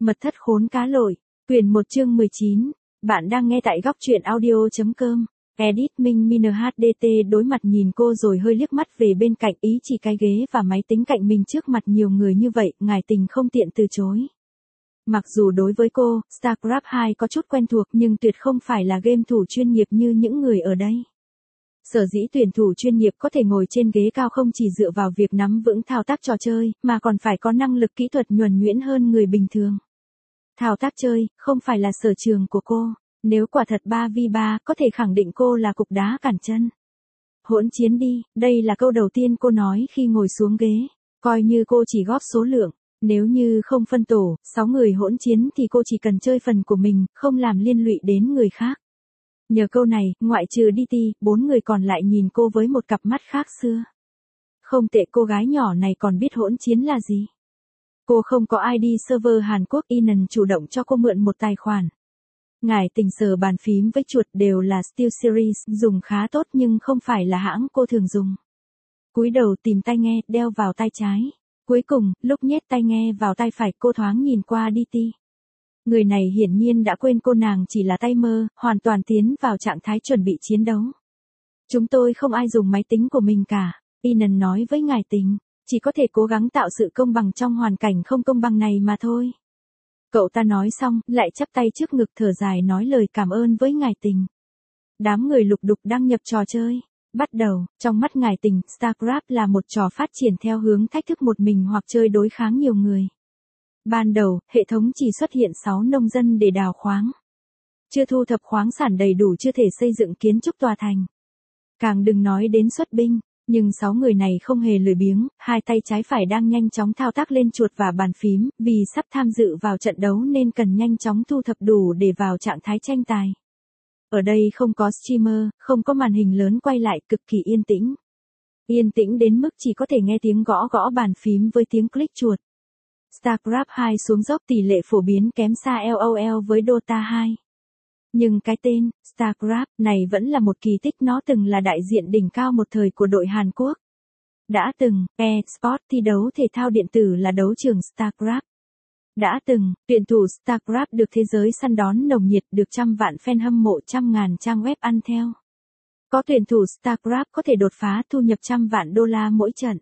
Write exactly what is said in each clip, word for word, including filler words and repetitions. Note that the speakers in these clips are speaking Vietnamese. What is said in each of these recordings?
Mật thất khốn cá lội, quyển một chương mười chín. Bạn đang nghe tại góc truyện audio chấm com. Edit Minh Min hát đê tê đối mặt nhìn cô rồi hơi liếc mắt về bên cạnh, ý chỉ cái ghế và máy tính cạnh mình trước mặt nhiều người như vậy, ngài tình không tiện từ chối. Mặc dù đối với cô, StarCraft hai có chút quen thuộc nhưng tuyệt không phải là game thủ chuyên nghiệp như những người ở đây. Sở dĩ tuyển thủ chuyên nghiệp có thể ngồi trên ghế cao không chỉ dựa vào việc nắm vững thao tác trò chơi, mà còn phải có năng lực kỹ thuật nhuần nhuyễn hơn người bình thường. Thao tác chơi, không phải là sở trường của cô. Nếu quả thật ba vi ba, có thể khẳng định cô là cục đá cản chân. Hỗn chiến đi, đây là câu đầu tiên cô nói khi ngồi xuống ghế. Coi như cô chỉ góp số lượng. Nếu như không phân tổ, sáu người hỗn chiến thì cô chỉ cần chơi phần của mình, không làm liên lụy đến người khác. Nhờ câu này, ngoại trừ đê tê, bốn người còn lại nhìn cô với một cặp mắt khác xưa. Không tệ, cô gái nhỏ này còn biết hỗn chiến là gì. Cô không có i đê server Hàn Quốc, Inan chủ động cho cô mượn một tài khoản. Ngài tình sờ bàn phím với chuột đều là SteelSeries, dùng khá tốt nhưng không phải là hãng cô thường dùng. Cúi đầu tìm tai nghe, đeo vào tai trái. Cuối cùng, lúc nhét tai nghe vào tai phải, cô thoáng nhìn qua đê tê. Người này hiển nhiên đã quên cô nàng chỉ là tay mơ, hoàn toàn tiến vào trạng thái chuẩn bị chiến đấu. Chúng tôi không ai dùng máy tính của mình cả, Inan nói với ngài tình, chỉ có thể cố gắng tạo sự công bằng trong hoàn cảnh không công bằng này mà thôi. Cậu ta nói xong, lại chắp tay trước ngực thở dài nói lời cảm ơn với ngài tình. Đám người lục đục đăng nhập trò chơi. Bắt đầu, trong mắt ngài tình, StarCraft là một trò phát triển theo hướng thách thức một mình hoặc chơi đối kháng nhiều người. Ban đầu, hệ thống chỉ xuất hiện sáu nông dân để đào khoáng. Chưa thu thập khoáng sản đầy đủ, chưa thể xây dựng kiến trúc tòa thành. Càng đừng nói đến xuất binh, nhưng sáu người này không hề lười biếng, hai tay trái phải đang nhanh chóng thao tác lên chuột và bàn phím, vì sắp tham dự vào trận đấu nên cần nhanh chóng thu thập đủ để vào trạng thái tranh tài. Ở đây không có streamer, không có màn hình lớn quay lại, cực kỳ yên tĩnh. Yên tĩnh đến mức chỉ có thể nghe tiếng gõ gõ bàn phím với tiếng click chuột. StarCraft hai xuống dốc tỷ lệ phổ biến kém xa LOL với Dota hai. Nhưng cái tên, StarCraft, này vẫn là một kỳ tích, nó từng là đại diện đỉnh cao một thời của đội Hàn Quốc. Đã từng, eSports thi đấu thể thao điện tử là đấu trường StarCraft. Đã từng, tuyển thủ StarCraft được thế giới săn đón nồng nhiệt, được trăm vạn fan hâm mộ, trăm ngàn trang web ăn theo. Có tuyển thủ StarCraft có thể đột phá thu nhập trăm vạn đô la mỗi trận.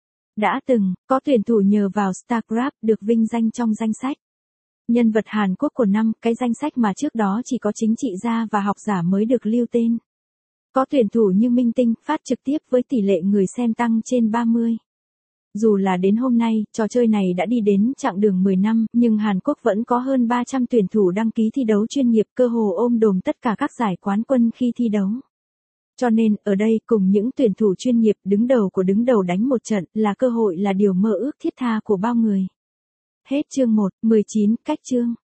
Đã từng, có tuyển thủ nhờ vào StarCraft được vinh danh trong danh sách nhân vật Hàn Quốc của năm, cái danh sách mà trước đó chỉ có chính trị gia và học giả mới được lưu tên. Có tuyển thủ như Minh Tinh, phát trực tiếp với tỷ lệ người xem tăng trên ba mươi. Dù là đến hôm nay, trò chơi này đã đi đến chặng đường mười năm, nhưng Hàn Quốc vẫn có hơn ba trăm tuyển thủ đăng ký thi đấu chuyên nghiệp, cơ hồ ôm đồm tất cả các giải quán quân khi thi đấu. Cho nên, ở đây, cùng những tuyển thủ chuyên nghiệp đứng đầu của đứng đầu đánh một trận, là cơ hội, là điều mơ ước thiết tha của bao người. Hết chương một, mười chín, cách chương.